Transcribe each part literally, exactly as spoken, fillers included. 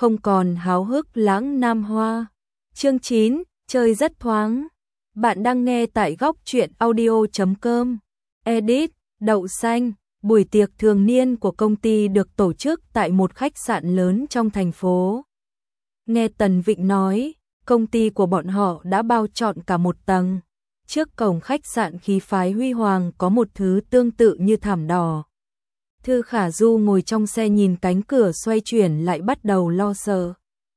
không còn háo hức lãng nam hoa. Chương chín, chơi rất thoáng. Bạn đang nghe tại góc truyện audio chấm com. Edit, đậu xanh. Buổi tiệc thường niên của công ty được tổ chức tại một khách sạn lớn trong thành phố. Nghe Tần Vịnh nói, công ty của bọn họ đã bao trọn cả một tầng. Trước cổng khách sạn khí phái huy hoàng có một thứ tương tự như thảm đỏ. Thư Khả Du ngồi trong xe nhìn cánh cửa xoay chuyển lại bắt đầu lo sợ.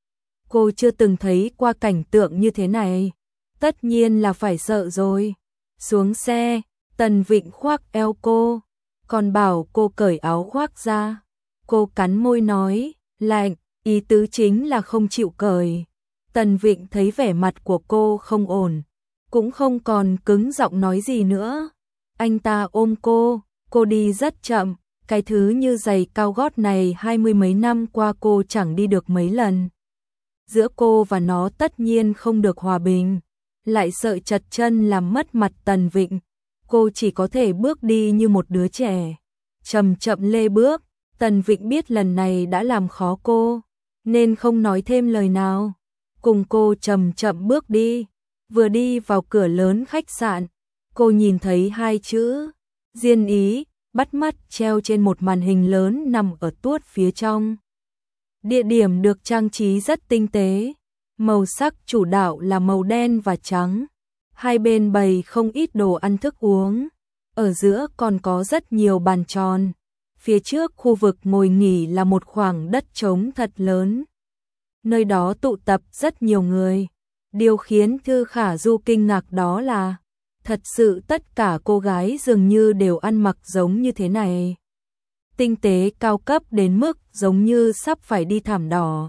Cô chưa từng thấy qua cảnh tượng như thế này. Tất nhiên là phải sợ rồi. Xuống xe, Tần Vịnh khoác eo cô, còn bảo cô cởi áo khoác ra. Cô cắn môi nói, lạnh, ý tứ chính là không chịu cởi. Tần Vịnh thấy vẻ mặt của cô không ổn, cũng không còn cứng giọng nói gì nữa. Anh ta ôm cô, cô đi rất chậm, cái thứ như giày cao gót này hai mươi mấy năm qua cô chẳng đi được mấy lần. Giữa cô và nó tất nhiên không được hòa bình, lại sợ chật chân làm mất mặt Tần Vịnh. Cô chỉ có thể bước đi như một đứa trẻ, chậm chậm lê bước. Tần Vịnh biết lần này đã làm khó cô, nên không nói thêm lời nào, cùng cô chậm chậm bước đi. Vừa đi vào cửa lớn khách sạn, cô nhìn thấy hai chữ Diên Ý bắt mắt treo trên một màn hình lớn nằm ở tuốt phía trong. Địa điểm được trang trí rất tinh tế, màu sắc chủ đạo là màu đen và trắng. Hai bên bày không ít đồ ăn thức uống, ở giữa còn có rất nhiều bàn tròn. Phía trước khu vực ngồi nghỉ là một khoảng đất trống thật lớn. Nơi đó tụ tập rất nhiều người. Điều khiến Thư Khả Du kinh ngạc đó là, thật sự tất cả cô gái dường như đều ăn mặc giống như thế này. Tinh tế cao cấp đến mức giống như sắp phải đi thảm đỏ.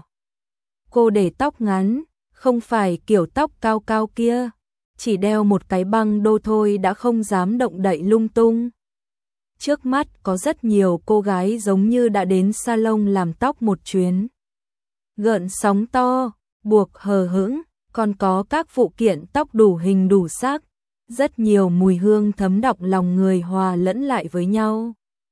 Cô để tóc ngắn, không phải kiểu tóc cao cao kia, chỉ đeo một cái băng đô thôi đã không dám động đậy lung tung. Trước mắt có rất nhiều cô gái giống như đã đến salon làm tóc một chuyến. Gợn sóng to, buộc hờ hững, còn có các phụ kiện tóc đủ hình đủ sắc. Rất nhiều mùi hương thấm đọng lòng người hòa lẫn lại với nhau,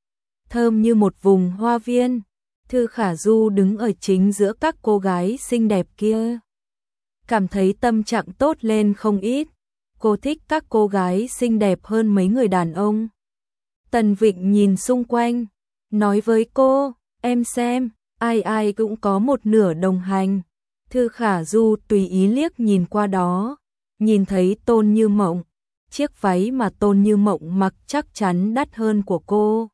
thơm như một vùng hoa viên. Thư Khả Du đứng ở chính giữa các cô gái xinh đẹp kia, cảm thấy tâm trạng tốt lên không ít. Cô thích các cô gái xinh đẹp hơn mấy người đàn ông. Tần Vịnh nhìn xung quanh, nói với cô, em xem, ai ai cũng có một nửa đồng hành. Thư Khả Du tùy ý liếc nhìn qua đó, nhìn thấy Tôn Như Mộng. Chiếc váy mà Tôn Như Mộng mặc chắc chắn đắt hơn của cô.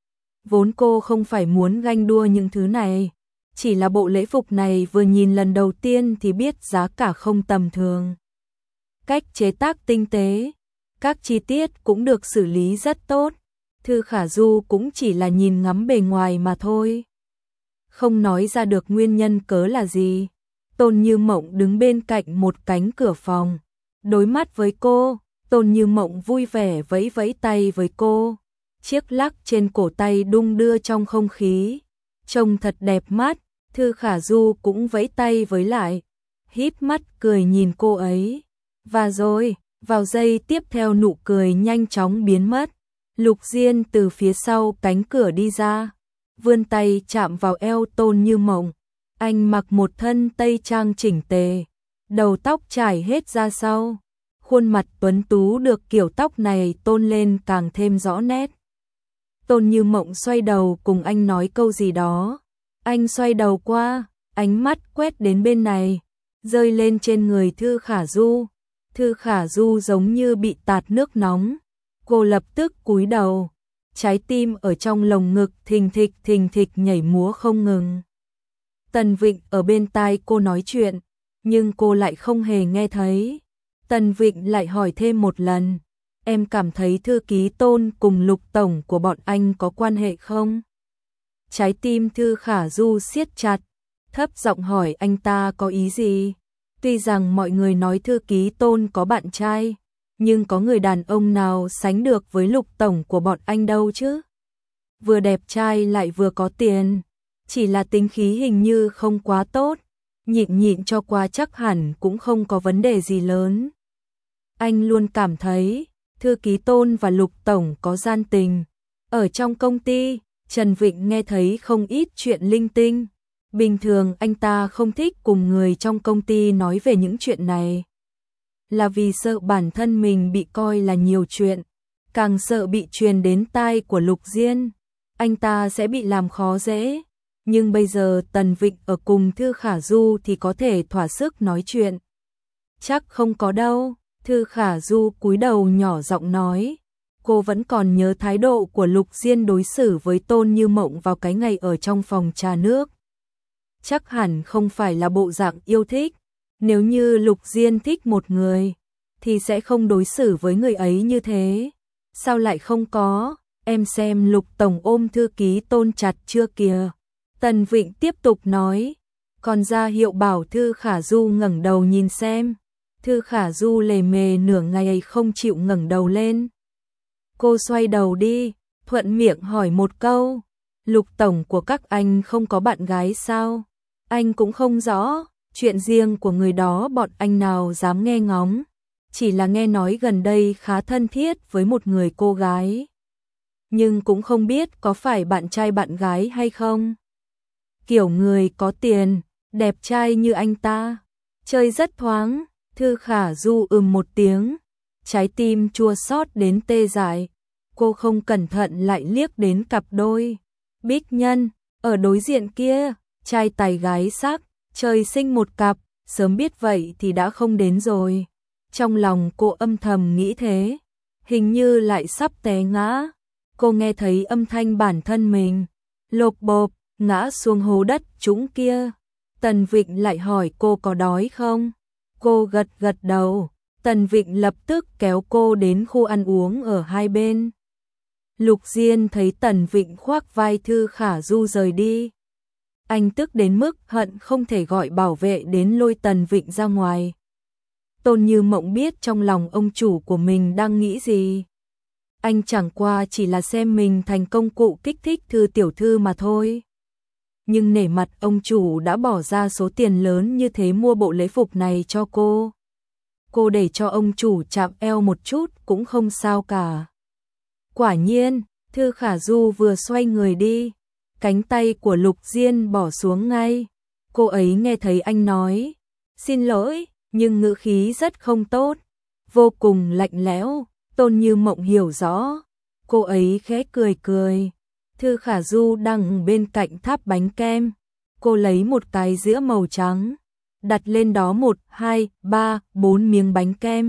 Vốn cô không phải muốn ganh đua những thứ này, chỉ là bộ lễ phục này vừa nhìn lần đầu tiên thì biết giá cả không tầm thường. Cách chế tác tinh tế, các chi tiết cũng được xử lý rất tốt. Thư Khả Du cũng chỉ là nhìn ngắm bề ngoài mà thôi, không nói ra được nguyên nhân cớ là gì. Tôn Như Mộng đứng bên cạnh một cánh cửa phòng, đối mắt với cô. Tôn Như Mộng vui vẻ vẫy vẫy tay với cô, chiếc lắc trên cổ tay đung đưa trong không khí, trông thật đẹp mắt. Thư Khả Du cũng vẫy tay với lại, híp mắt cười nhìn cô ấy. Và rồi, vào giây tiếp theo nụ cười nhanh chóng biến mất. Lục Diên từ phía sau cánh cửa đi ra, vươn tay chạm vào eo Tôn Như Mộng. Anh mặc một thân tây trang chỉnh tề, đầu tóc trải hết ra sau. Khuôn mặt tuấn tú được kiểu tóc này tôn lên càng thêm rõ nét. Tôn Như Mộng xoay đầu cùng anh nói câu gì đó. Anh xoay đầu qua, ánh mắt quét đến bên này, rơi lên trên người Thư Khả Du. Thư Khả Du giống như bị tạt nước nóng. Cô lập tức cúi đầu, trái tim ở trong lồng ngực thình thịch thình thịch nhảy múa không ngừng. Tần Vịnh ở bên tai cô nói chuyện, nhưng cô lại không hề nghe thấy. Tần Vịnh lại hỏi thêm một lần, em cảm thấy thư ký Tôn cùng Lục tổng của bọn anh có quan hệ không? Trái tim Thư Khả Du siết chặt, thấp giọng hỏi anh ta có ý gì? Tuy rằng mọi người nói thư ký Tôn có bạn trai, nhưng có người đàn ông nào sánh được với Lục tổng của bọn anh đâu chứ? Vừa đẹp trai lại vừa có tiền, chỉ là tính khí hình như không quá tốt, nhịn nhịn cho qua chắc hẳn cũng không có vấn đề gì lớn. Anh luôn cảm thấy thư ký Tôn và Lục tổng có gian tình. Ở trong công ty, Trần Vịnh nghe thấy không ít chuyện linh tinh, Bình thường anh ta không thích cùng người trong công ty nói về những chuyện này. Là vì sợ bản thân mình bị coi là nhiều chuyện, càng sợ bị truyền đến tai của Lục Diên, anh ta sẽ bị làm khó dễ. Nhưng bây giờ Tần Vịnh ở cùng Thư Khả Du thì có thể thỏa sức nói chuyện. Chắc không có đâu, Thư Khả Du cúi đầu nhỏ giọng nói. Cô vẫn còn nhớ thái độ của Lục Diên đối xử với Tôn Như Mộng vào cái ngày ở trong phòng trà nước. Chắc hẳn không phải là bộ dạng yêu thích. Nếu như Lục Diên thích một người, thì sẽ không đối xử với người ấy như thế. Sao lại không có? Em xem Lục Tổng ôm thư ký Tôn chặt chưa kìa. Tần Vịnh tiếp tục nói. Còn ra hiệu bảo Thư Khả Du ngẩng đầu nhìn xem. Thư Khả Du lề mề nửa ngày không chịu ngẩng đầu lên. Cô xoay đầu đi, thuận miệng hỏi một câu. Lục Tổng của các anh không có bạn gái sao? Anh cũng không rõ, chuyện riêng của người đó bọn anh nào dám nghe ngóng. Chỉ là nghe nói gần đây khá thân thiết với một người cô gái. Nhưng cũng không biết có phải bạn trai bạn gái hay không. Kiểu người có tiền, đẹp trai như anh ta, chơi rất thoáng. Thư Khả Du ừm một tiếng, trái tim chua xót đến tê dại. Cô không cẩn thận lại liếc đến cặp đôi Bích Nhân ở đối diện kia, trai tài gái sắc, trời sinh một cặp, sớm biết vậy thì đã không đến rồi. Trong lòng cô âm thầm nghĩ thế, hình như lại sắp té ngã. Cô nghe thấy âm thanh bản thân mình lộp bộp ngã xuống hố đất trũng kia. Tần Vịnh lại hỏi cô có đói không? Cô gật gật đầu. Tần Vịnh lập tức kéo cô đến khu ăn uống ở hai bên. Lục Diên thấy Tần Vịnh khoác vai Thư Khả Du rời đi. Anh tức đến mức hận không thể gọi bảo vệ đến lôi Tần Vịnh ra ngoài. Tôn Như Mộng biết trong lòng ông chủ của mình đang nghĩ gì. Anh chẳng qua chỉ là xem mình thành công cụ kích thích Thư tiểu thư mà thôi. Nhưng nể mặt ông chủ đã bỏ ra số tiền lớn như thế mua bộ lễ phục này cho cô. Cô để cho ông chủ chạm eo một chút cũng không sao cả. Quả nhiên, Thư Khả Du vừa xoay người đi, cánh tay của Lục Diên bỏ xuống ngay. Cô ấy nghe thấy anh nói, xin lỗi, nhưng ngữ khí rất không tốt, vô cùng lạnh lẽo. Tôn Như Mộng hiểu rõ, cô ấy khẽ cười cười. Thư Khả Du đang bên cạnh tháp bánh kem, cô lấy một cái dĩa màu trắng, đặt lên đó một, hai, ba, bốn miếng bánh kem.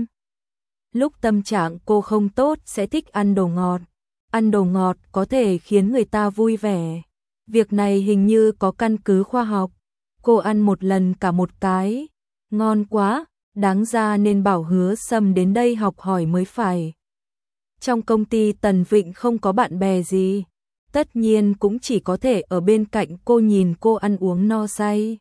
Lúc tâm trạng cô không tốt sẽ thích ăn đồ ngọt, ăn đồ ngọt có thể khiến người ta vui vẻ. Việc này hình như có căn cứ khoa học. Cô ăn một lần cả một cái, ngon quá, đáng ra nên bảo Hứa Sâm đến đây học hỏi mới phải. Trong công ty Tần Vịnh không có bạn bè gì, tất nhiên cũng chỉ có thể ở bên cạnh cô nhìn cô ăn uống no say.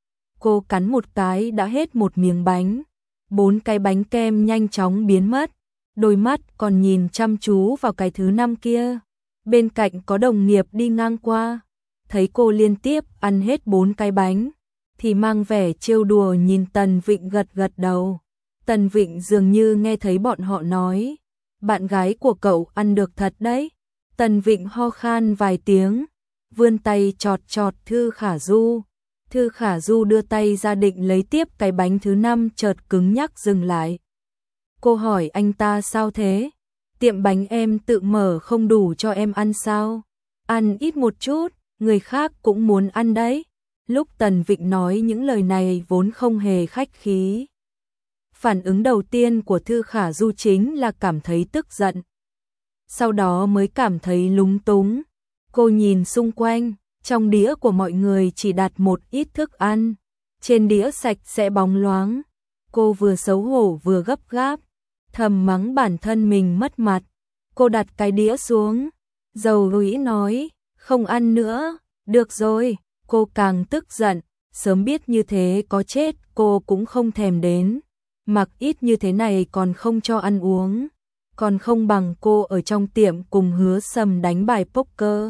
Cô cắn một cái đã hết một miếng bánh, bốn cái bánh kem nhanh chóng biến mất, đôi mắt còn nhìn chăm chú vào cái thứ năm kia. Bên cạnh có đồng nghiệp đi ngang qua, thấy cô liên tiếp ăn hết bốn cái bánh, thì mang vẻ trêu đùa nhìn Tần Vịnh gật gật đầu. Tần Vịnh dường như nghe thấy bọn họ nói, bạn gái của cậu ăn được thật đấy. Tần Vịnh ho khan vài tiếng, vươn tay chọt chọt Thư Khả Du. Thư Khả Du đưa tay ra định lấy tiếp cái bánh thứ năm chợt cứng nhắc dừng lại. Cô hỏi anh ta sao thế? Tiệm bánh em tự mở không đủ cho em ăn sao? Ăn ít một chút, người khác cũng muốn ăn đấy. Lúc Tần Vịnh nói những lời này vốn không hề khách khí. Phản ứng đầu tiên của Thư Khả Du chính là cảm thấy tức giận. Sau đó mới cảm thấy lúng túng. Cô nhìn xung quanh, trong đĩa của mọi người chỉ đặt một ít thức ăn. Trên đĩa sạch sẽ bóng loáng. Cô vừa xấu hổ vừa gấp gáp, thầm mắng bản thân mình mất mặt. Cô đặt cái đĩa xuống, dầu rũi nói, không ăn nữa, được rồi. Cô càng tức giận, sớm biết như thế có chết cô cũng không thèm đến. Mặc ít như thế này còn không cho ăn uống, còn không bằng cô ở trong tiệm cùng Hứa Sâm đánh bài poker.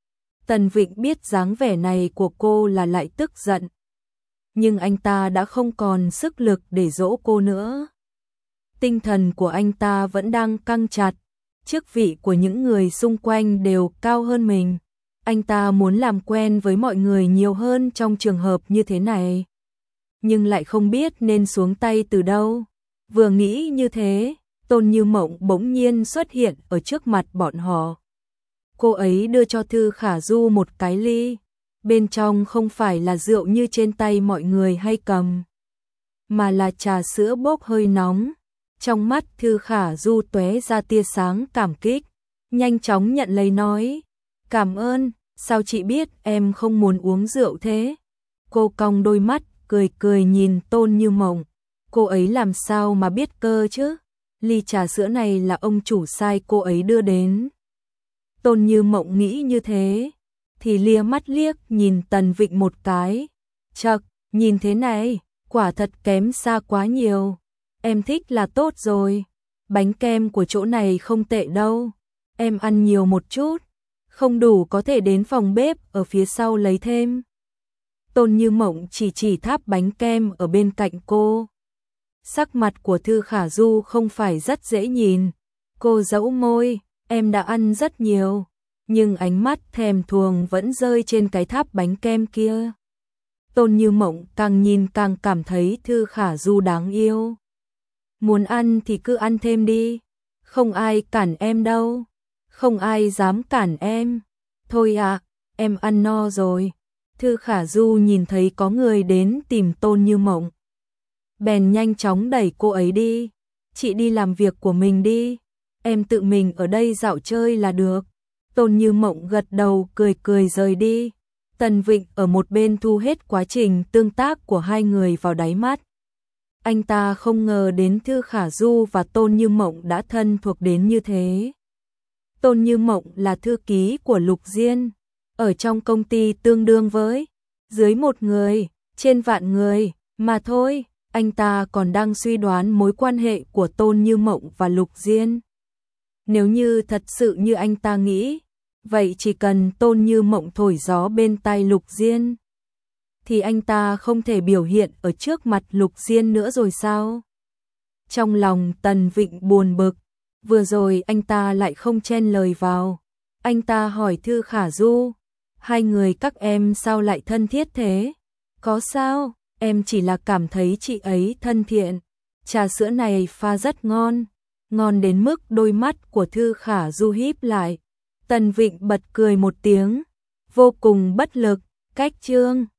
Tần Vịnh biết dáng vẻ này của cô là lại tức giận, nhưng anh ta đã không còn sức lực để dỗ cô nữa. Tinh thần của anh ta vẫn đang căng chặt, chức vị của những người xung quanh đều cao hơn mình, Anh ta muốn làm quen với mọi người nhiều hơn trong trường hợp như thế này, nhưng lại không biết nên xuống tay từ đâu. Vừa nghĩ như thế, Tôn Như Mộng bỗng nhiên xuất hiện ở trước mặt bọn họ. Cô ấy đưa cho Thư Khả Du một cái ly, bên trong không phải là rượu như trên tay mọi người hay cầm, mà là trà sữa bốc hơi nóng. Trong mắt Thư Khả Du tóe ra tia sáng cảm kích, nhanh chóng nhận lấy nói, cảm ơn, sao chị biết em không muốn uống rượu thế? Cô cong đôi mắt, cười cười nhìn Tôn Như Mộng, cô ấy làm sao mà biết cơ chứ? Ly trà sữa này là ông chủ sai cô ấy đưa đến. Tôn Như Mộng nghĩ như thế, thì lia mắt liếc nhìn Tần Vịnh một cái. Chậc, nhìn thế này, quả thật kém xa quá nhiều. Em thích là tốt rồi. Bánh kem của chỗ này không tệ đâu. Em ăn nhiều một chút, không đủ có thể đến phòng bếp ở phía sau lấy thêm. Tôn Như Mộng chỉ chỉ tháp bánh kem ở bên cạnh cô. Sắc mặt của Thư Khả Du không phải rất dễ nhìn. Cô giãu môi, em đã ăn rất nhiều, nhưng ánh mắt thèm thuồng vẫn rơi trên cái tháp bánh kem kia. Tôn Như Mộng càng nhìn càng cảm thấy Thư Khả Du đáng yêu. Muốn ăn thì cứ ăn thêm đi, không ai cản em đâu, không ai dám cản em. Thôi ạ, à, em ăn no rồi. Thư Khả Du nhìn thấy có người đến tìm Tôn Như Mộng, bèn nhanh chóng đẩy cô ấy đi. Chị đi làm việc của mình đi, em tự mình ở đây dạo chơi là được. Tôn Như Mộng gật đầu cười cười rời đi. Tần Vịnh ở một bên thu hết quá trình tương tác của hai người vào đáy mắt. Anh ta không ngờ đến Thư Khả Du và Tôn Như Mộng đã thân thuộc đến như thế. Tôn Như Mộng là thư ký của Lục Diên, ở trong công ty tương đương với dưới một người, trên vạn người, mà thôi. Anh ta còn đang suy đoán mối quan hệ của Tôn Như Mộng và Lục Diên. Nếu như thật sự như anh ta nghĩ, vậy chỉ cần Tôn Như Mộng thổi gió bên tai Lục Diên, thì anh ta không thể biểu hiện ở trước mặt Lục Diên nữa rồi sao? Trong lòng Tần Vịnh buồn bực, vừa rồi anh ta lại không chen lời vào. Anh ta hỏi Thư Khả Du, hai người các em sao lại thân thiết thế? Có sao, em chỉ là cảm thấy chị ấy thân thiện. Trà sữa này pha rất ngon, ngon đến mức đôi mắt của Thư Khả Du híp lại. Tần Vịnh bật cười một tiếng, vô cùng bất lực, cách chương.